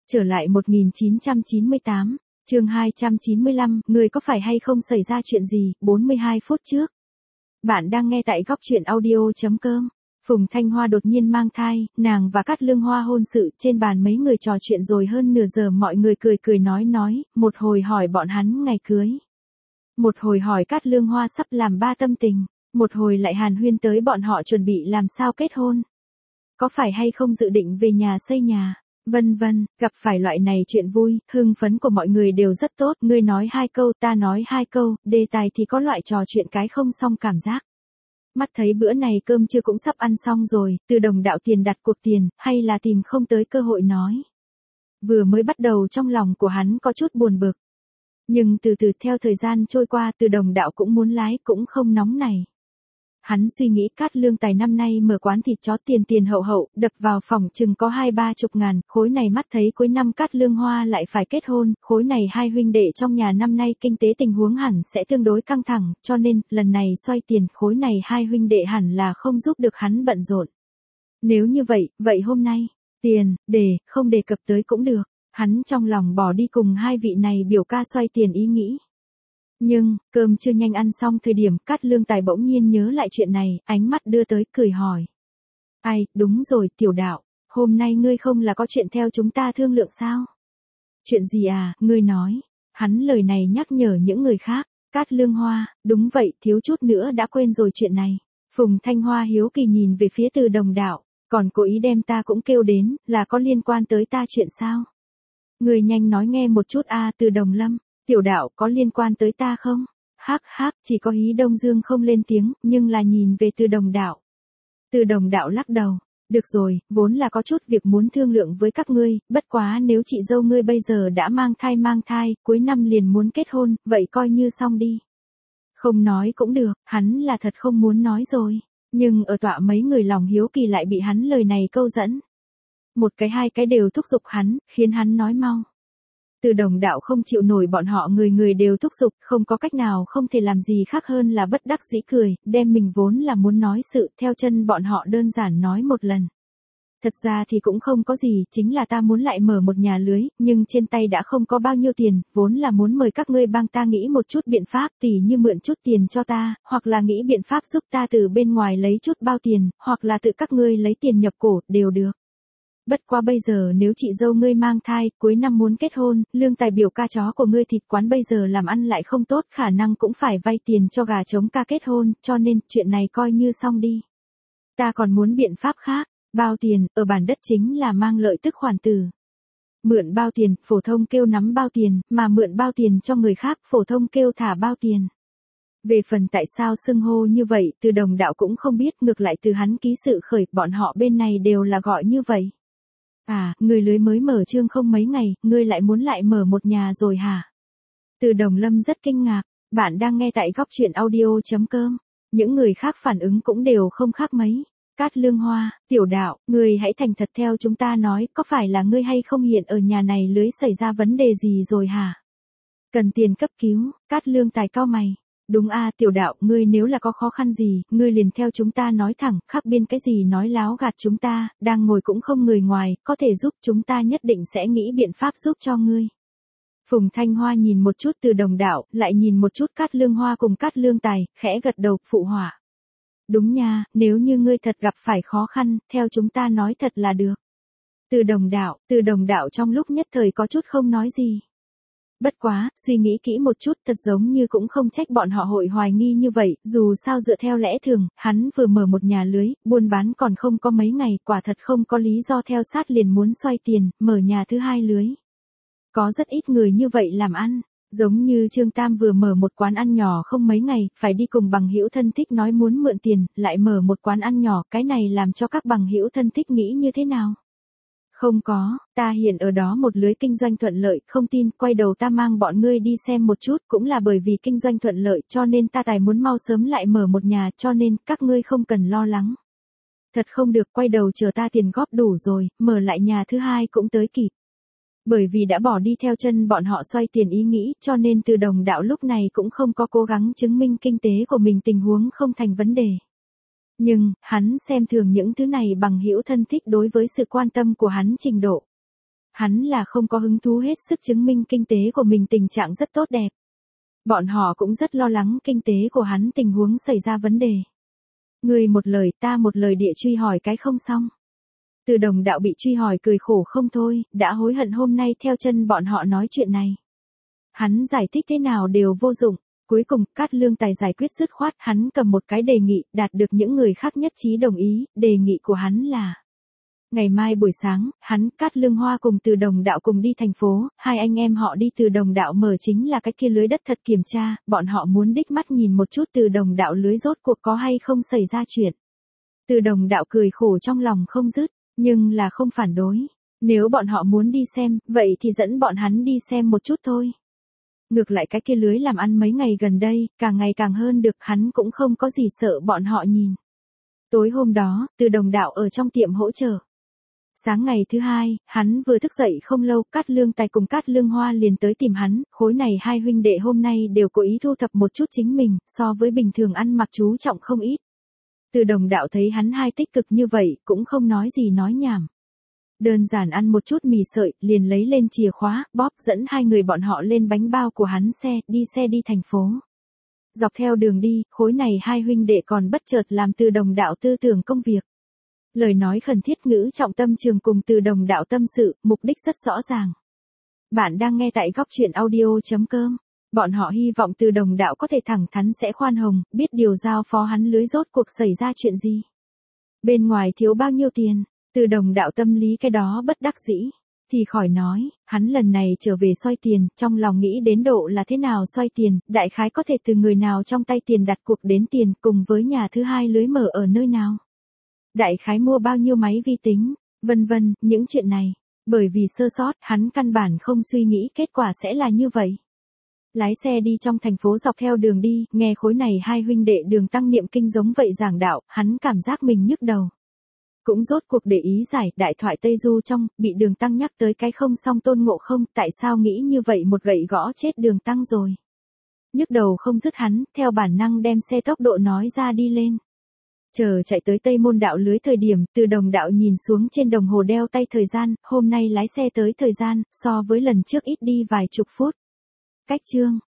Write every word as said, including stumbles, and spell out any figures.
Trở lại một nghìn chín trăm chín mươi tám, chương hai trăm chín mươi lăm, người có phải hay không xảy ra chuyện gì, bốn mươi hai phút trước. Bạn đang nghe tại góc truyện audio.com. Phùng Thanh Hoa đột nhiên mang thai, nàng và Cát Lương Hoa hôn sự, trên bàn mấy người trò chuyện rồi hơn nửa giờ mọi người cười cười nói nói, một hồi hỏi bọn hắn ngày cưới. Một hồi hỏi Cát Lương Hoa sắp làm ba tâm tình, một hồi lại hàn huyên tới bọn họ chuẩn bị làm sao kết hôn. Có phải hay không dự định về nhà xây nhà. Vân vân, gặp phải loại này chuyện vui, hưng phấn của mọi người đều rất tốt, ngươi nói hai câu, ta nói hai câu, đề tài thì có loại trò chuyện cái không xong cảm giác. Mắt thấy bữa này cơm trưa cũng sắp ăn xong rồi, Từ Đồng đạo tiền đặt cuộc tiền, hay là tìm không tới cơ hội nói. Vừa mới bắt đầu trong lòng của hắn có chút buồn bực. Nhưng từ từ theo thời gian trôi qua Từ Đồng đạo cũng muốn lái cũng không nóng này. Hắn suy nghĩ Cát Lương Tài năm nay mở quán thịt chó tiền tiền hậu hậu, đập vào phòng chừng có hai ba chục ngàn, khối này mắt thấy cuối năm Cát Lương Hoa lại phải kết hôn, khối này hai huynh đệ trong nhà năm nay kinh tế tình huống hẳn sẽ tương đối căng thẳng, cho nên, lần này xoay tiền, khối này hai huynh đệ hẳn là không giúp được hắn bận rộn. Nếu như vậy, vậy hôm nay, tiền, để, không đề cập tới cũng được, hắn trong lòng bỏ đi cùng hai vị này biểu ca xoay tiền ý nghĩ. Nhưng, cơm chưa nhanh ăn xong thời điểm Cát Lương Tài bỗng nhiên nhớ lại chuyện này, ánh mắt đưa tới cười hỏi. Ai, đúng rồi tiểu đạo, hôm nay ngươi không là có chuyện theo chúng ta thương lượng sao? Chuyện gì à, ngươi nói. Hắn lời này nhắc nhở những người khác. Cát Lương Hoa, đúng vậy, thiếu chút nữa đã quên rồi chuyện này. Phùng Thanh Hoa hiếu kỳ nhìn về phía Từ Đồng đạo, còn cố ý đem ta cũng kêu đến, là có liên quan tới ta chuyện sao? Ngươi nhanh nói nghe một chút a Từ Đồng Lâm. Tiểu đạo có liên quan tới ta không? Hắc hắc, chỉ có Hí Đông Dương không lên tiếng, nhưng là nhìn về Từ Đồng đạo. Từ Đồng đạo lắc đầu. Được rồi, vốn là có chút việc muốn thương lượng với các ngươi, bất quá nếu chị dâu ngươi bây giờ đã mang thai mang thai, cuối năm liền muốn kết hôn, vậy coi như xong đi. Không nói cũng được, hắn là thật không muốn nói rồi. Nhưng ở tọa mấy người lòng hiếu kỳ lại bị hắn lời này câu dẫn. Một cái hai cái đều thúc giục hắn, khiến hắn nói mau. Từ Đồng đạo không chịu nổi bọn họ người người đều thúc giục, không có cách nào không thể làm gì khác hơn là bất đắc dĩ cười, đem mình vốn là muốn nói sự theo chân bọn họ đơn giản nói một lần. Thật ra thì cũng không có gì, chính là ta muốn lại mở một nhà lưới, nhưng trên tay đã không có bao nhiêu tiền, vốn là muốn mời các ngươi帮ta nghĩ một chút biện pháp, tỉ như mượn chút tiền cho ta, hoặc là nghĩ biện pháp giúp ta từ bên ngoài lấy chút bao tiền, hoặc là tự các ngươi lấy tiền nhập cổ, đều được. Bất qua bây giờ nếu chị dâu ngươi mang thai, cuối năm muốn kết hôn, Lương Tài biểu ca chó của ngươi thịt quán bây giờ làm ăn lại không tốt, khả năng cũng phải vay tiền cho gà trống ca kết hôn, cho nên chuyện này coi như xong đi. Ta còn muốn biện pháp khác, bao tiền, ở bản đất chính là mang lợi tức khoản từ. Mượn bao tiền, phổ thông kêu nắm bao tiền, mà mượn bao tiền cho người khác, phổ thông kêu thả bao tiền. Về phần tại sao xưng hô như vậy, Từ Đồng đạo cũng không biết, ngược lại từ hắn ký sự khởi, bọn họ bên này đều là gọi như vậy. À, người lưới mới mở trương không mấy ngày, ngươi lại muốn lại mở một nhà rồi hả? Từ Đồng Lâm rất kinh ngạc, bạn đang nghe tại góc truyện audio.com. Những người khác phản ứng cũng đều không khác mấy. Cát Lương Hoa, tiểu đạo, ngươi hãy thành thật theo chúng ta nói, có phải là ngươi hay không hiện ở nhà này lưới xảy ra vấn đề gì rồi hả? Cần tiền cấp cứu, Cát Lương Tài cau mày. Đúng a tiểu đạo, ngươi nếu là có khó khăn gì, ngươi liền theo chúng ta nói thẳng, khác biên cái gì nói láo gạt chúng ta, đang ngồi cũng không người ngoài, có thể giúp chúng ta nhất định sẽ nghĩ biện pháp giúp cho ngươi. Phùng Thanh Hoa nhìn một chút Từ Đồng đạo, lại nhìn một chút Cát Lương Hoa cùng Cát Lương Tài, khẽ gật đầu, phụ họa. Đúng nha, nếu như ngươi thật gặp phải khó khăn, theo chúng ta nói thật là được. Từ Đồng đạo, Từ Đồng đạo trong lúc nhất thời có chút không nói gì. Bất quá, suy nghĩ kỹ một chút thật giống như cũng không trách bọn họ hội hoài nghi như vậy, dù sao dựa theo lẽ thường, hắn vừa mở một nhà lưới, buôn bán còn không có mấy ngày, quả thật không có lý do theo sát liền muốn xoay tiền, mở nhà thứ hai lưới. Có rất ít người như vậy làm ăn, giống như Trương Tam vừa mở một quán ăn nhỏ không mấy ngày, phải đi cùng bằng hữu thân thích nói muốn mượn tiền, lại mở một quán ăn nhỏ, cái này làm cho các bằng hữu thân thích nghĩ như thế nào? Không có, ta hiện ở đó một lưới kinh doanh thuận lợi, không tin, quay đầu ta mang bọn ngươi đi xem một chút, cũng là bởi vì kinh doanh thuận lợi cho nên ta tài muốn mau sớm lại mở một nhà, cho nên các ngươi không cần lo lắng. Thật không được, quay đầu chờ ta tiền góp đủ rồi, mở lại nhà thứ hai cũng tới kịp. Bởi vì đã bỏ đi theo chân bọn họ xoay tiền ý nghĩ, cho nên Từ Đồng đạo lúc này cũng không có cố gắng chứng minh kinh tế của mình tình huống không thành vấn đề. Nhưng, hắn xem thường những thứ này bằng hữu thân thích đối với sự quan tâm của hắn trình độ. hắn là không có hứng thú hết sức chứng minh kinh tế của mình tình trạng rất tốt đẹp. Bọn họ cũng rất lo lắng kinh tế của hắn tình huống xảy ra vấn đề. Người một lời ta một lời địa truy hỏi cái không xong. Từ Đồng Đạo bị truy hỏi cười khổ không thôi, đã hối hận hôm nay theo chân bọn họ nói chuyện này. Hắn giải thích thế nào đều vô dụng, cuối cùng Cát Lương Tài giải quyết dứt khoát, hắn cầm một cái đề nghị, đạt được những người khác nhất trí đồng ý, đề nghị của hắn là ngày mai buổi sáng, hắn, Cát Lương Hoa cùng Từ Đồng Đạo cùng đi thành phố, hai anh em họ đi Từ Đồng Đạo mở chính là cái kia lưới đất thật kiểm tra, bọn họ muốn đích mắt nhìn một chút Từ Đồng Đạo lưới rốt cuộc có hay không xảy ra chuyện. Từ Đồng Đạo cười khổ trong lòng không dứt, nhưng là không phản đối. Nếu bọn họ muốn đi xem, vậy thì dẫn bọn hắn đi xem một chút thôi. Ngược lại cái kia lưới làm ăn mấy ngày gần đây, càng ngày càng hơn được, hắn cũng không có gì sợ bọn họ nhìn. Tối hôm đó, Từ Đồng Đạo ở trong tiệm hỗ trợ. Sáng ngày thứ hai, hắn vừa thức dậy không lâu, Cát Lương Tài cùng Cát Lương Hoa liền tới tìm hắn, khối này hai huynh đệ hôm nay đều cố ý thu thập một chút chính mình, so với bình thường ăn mặc chú trọng không ít. Từ Đồng Đạo thấy hắn hai tích cực như vậy, cũng không nói gì nói nhảm. Đơn giản ăn một chút mì sợi, liền lấy lên chìa khóa, bóp dẫn hai người bọn họ lên bánh bao của hắn xe, đi xe đi thành phố. Dọc theo đường đi, khối này hai huynh đệ còn bất chợt làm Từ Đồng Đạo tư tưởng công việc. Lời nói khẩn thiết ngữ trọng tâm trường cùng Từ Đồng Đạo tâm sự, mục đích rất rõ ràng. Bạn đang nghe tại góc truyện audio chấm com. Bọn họ hy vọng Từ Đồng Đạo có thể thẳng thắn sẽ khoan hồng, biết điều giao phó hắn lưới rốt cuộc xảy ra chuyện gì. Bên ngoài thiếu bao nhiêu tiền, Từ Đồng Đạo tâm lý cái đó bất đắc dĩ. Thì khỏi nói, hắn lần này trở về xoay tiền, trong lòng nghĩ đến độ là thế nào xoay tiền, đại khái có thể từ người nào trong tay tiền đặt cuộc đến tiền, cùng với nhà thứ hai lưới mở ở nơi nào. Đại khái mua bao nhiêu máy vi tính, vân vân, những chuyện này. Bởi vì sơ sót, hắn căn bản không suy nghĩ kết quả sẽ là như vậy. Lái xe đi trong thành phố dọc theo đường đi, nghe khối này hai huynh đệ Đường Tăng niệm kinh giống vậy giảng đạo, hắn cảm giác mình nhức đầu. Cũng rốt cuộc để ý giải, đại thoại Tây Du trong, bị Đường Tăng nhắc tới cái không xong Tôn Ngộ Không, tại sao nghĩ như vậy một gậy gõ chết Đường Tăng rồi. Nhức đầu không dứt hắn, theo bản năng đem xe tốc độ nói ra đi lên. Chờ chạy tới Tây Môn Đạo lưới thời điểm, Từ Đồng Đạo nhìn xuống trên đồng hồ đeo tay thời gian, hôm nay lái xe tới thời gian, so với lần trước ít đi vài chục phút. Cách chương